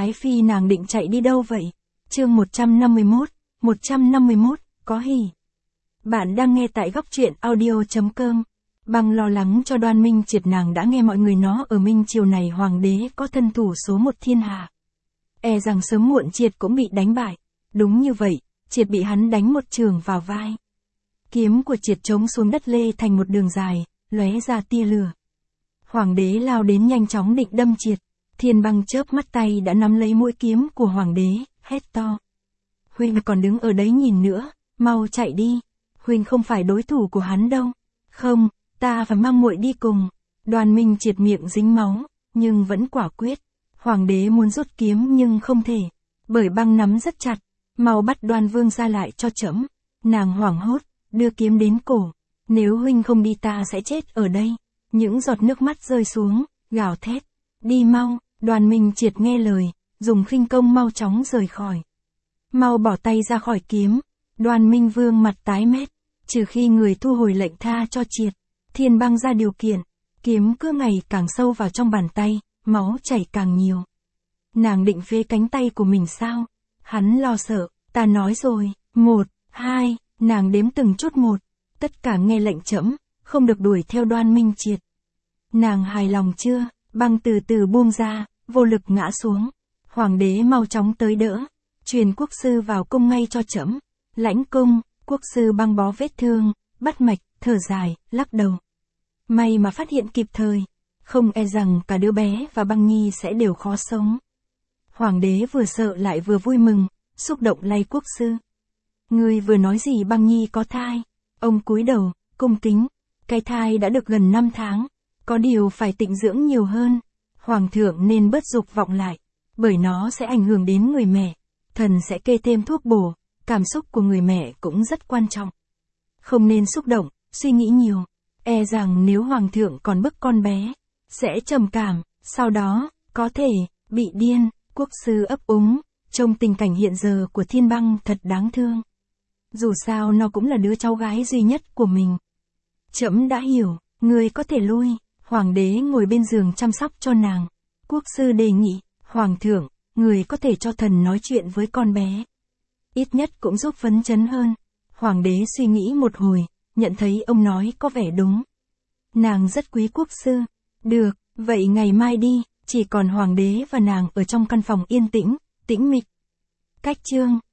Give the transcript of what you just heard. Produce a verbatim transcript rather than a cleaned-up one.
Ái Phi nàng định chạy đi đâu vậy? Chương một trăm năm mươi mốt, một trăm năm mươi mốt, có hỉ. Bạn đang nghe tại góc truyện audio chấm com. Bằng lo lắng cho Đoan Minh Triệt, nàng đã nghe mọi người nói ở Minh Triều này hoàng đế có thân thủ số một thiên hạ. E rằng sớm muộn Triệt cũng bị đánh bại. Đúng như vậy, Triệt bị hắn đánh một trường vào vai. Kiếm của Triệt trống xuống đất lê thành một đường dài, lóe ra tia lửa. Hoàng đế lao đến nhanh chóng định đâm Triệt. Thiên Băng chớp mắt tay đã nắm lấy mũi kiếm của hoàng đế, hét to. Huynh còn đứng ở đấy nhìn nữa, mau chạy đi. Huynh không phải đối thủ của hắn đâu. Không, ta phải mang muội đi cùng. Đoan Minh Triệt miệng dính máu, nhưng vẫn quả quyết. Hoàng đế muốn rút kiếm nhưng không thể, bởi băng nắm rất chặt. Mau bắt Đoan Vương ra lại cho trẫm. Nàng hoảng hốt, đưa kiếm đến cổ. Nếu huynh không đi ta sẽ chết ở đây. Những giọt nước mắt rơi xuống, gào thét. Đi mau. Đoan Minh Triệt nghe lời, dùng khinh công mau chóng rời khỏi. Mau bỏ tay ra khỏi kiếm. Đoan Minh Vương mặt tái mét, trừ khi người thu hồi lệnh tha cho Triệt. Thiên Băng ra điều kiện, kiếm cứ ngày càng sâu vào trong bàn tay, máu chảy càng nhiều. Nàng định phế cánh tay của mình sao? Hắn lo sợ, ta nói rồi, một, hai, nàng đếm từng chút một, tất cả nghe lệnh trẫm, không được đuổi theo Đoan Minh Triệt. Nàng hài lòng chưa? Băng từ từ buông ra, vô lực ngã xuống. Hoàng đế mau chóng tới đỡ, truyền quốc sư vào cung ngay cho trẫm. Lãnh cung, quốc sư băng bó vết thương, bắt mạch, thở dài, lắc đầu. May mà phát hiện kịp thời, không e rằng cả đứa bé và Băng Nhi sẽ đều khó sống. Hoàng đế vừa sợ lại vừa vui mừng, xúc động lay quốc sư. Ngươi vừa nói gì Băng Nhi có thai? Ông cúi đầu, cung kính. Cái thai đã được gần năm tháng, có điều phải tịnh dưỡng nhiều hơn. Hoàng thượng nên bớt dục vọng lại, bởi nó sẽ ảnh hưởng đến người mẹ. Thần sẽ kê thêm thuốc bổ, cảm xúc của người mẹ cũng rất quan trọng. Không nên xúc động, suy nghĩ nhiều. E rằng nếu hoàng thượng còn bức con bé, sẽ trầm cảm, sau đó, có thể, bị điên. Quốc sư ấp úng, trông tình cảnh hiện giờ của Thiên Băng thật đáng thương. Dù sao nó cũng là đứa cháu gái duy nhất của mình. Trẫm đã hiểu, ngươi có thể lui. Hoàng đế ngồi bên giường chăm sóc cho nàng. Quốc sư đề nghị, hoàng thượng, người có thể cho thần nói chuyện với con bé. Ít nhất cũng giúp phấn chấn hơn. Hoàng đế suy nghĩ một hồi, nhận thấy ông nói có vẻ đúng. Nàng rất quý quốc sư. Được, vậy ngày mai đi, chỉ còn hoàng đế và nàng ở trong căn phòng yên tĩnh, tĩnh mịch. Cách chương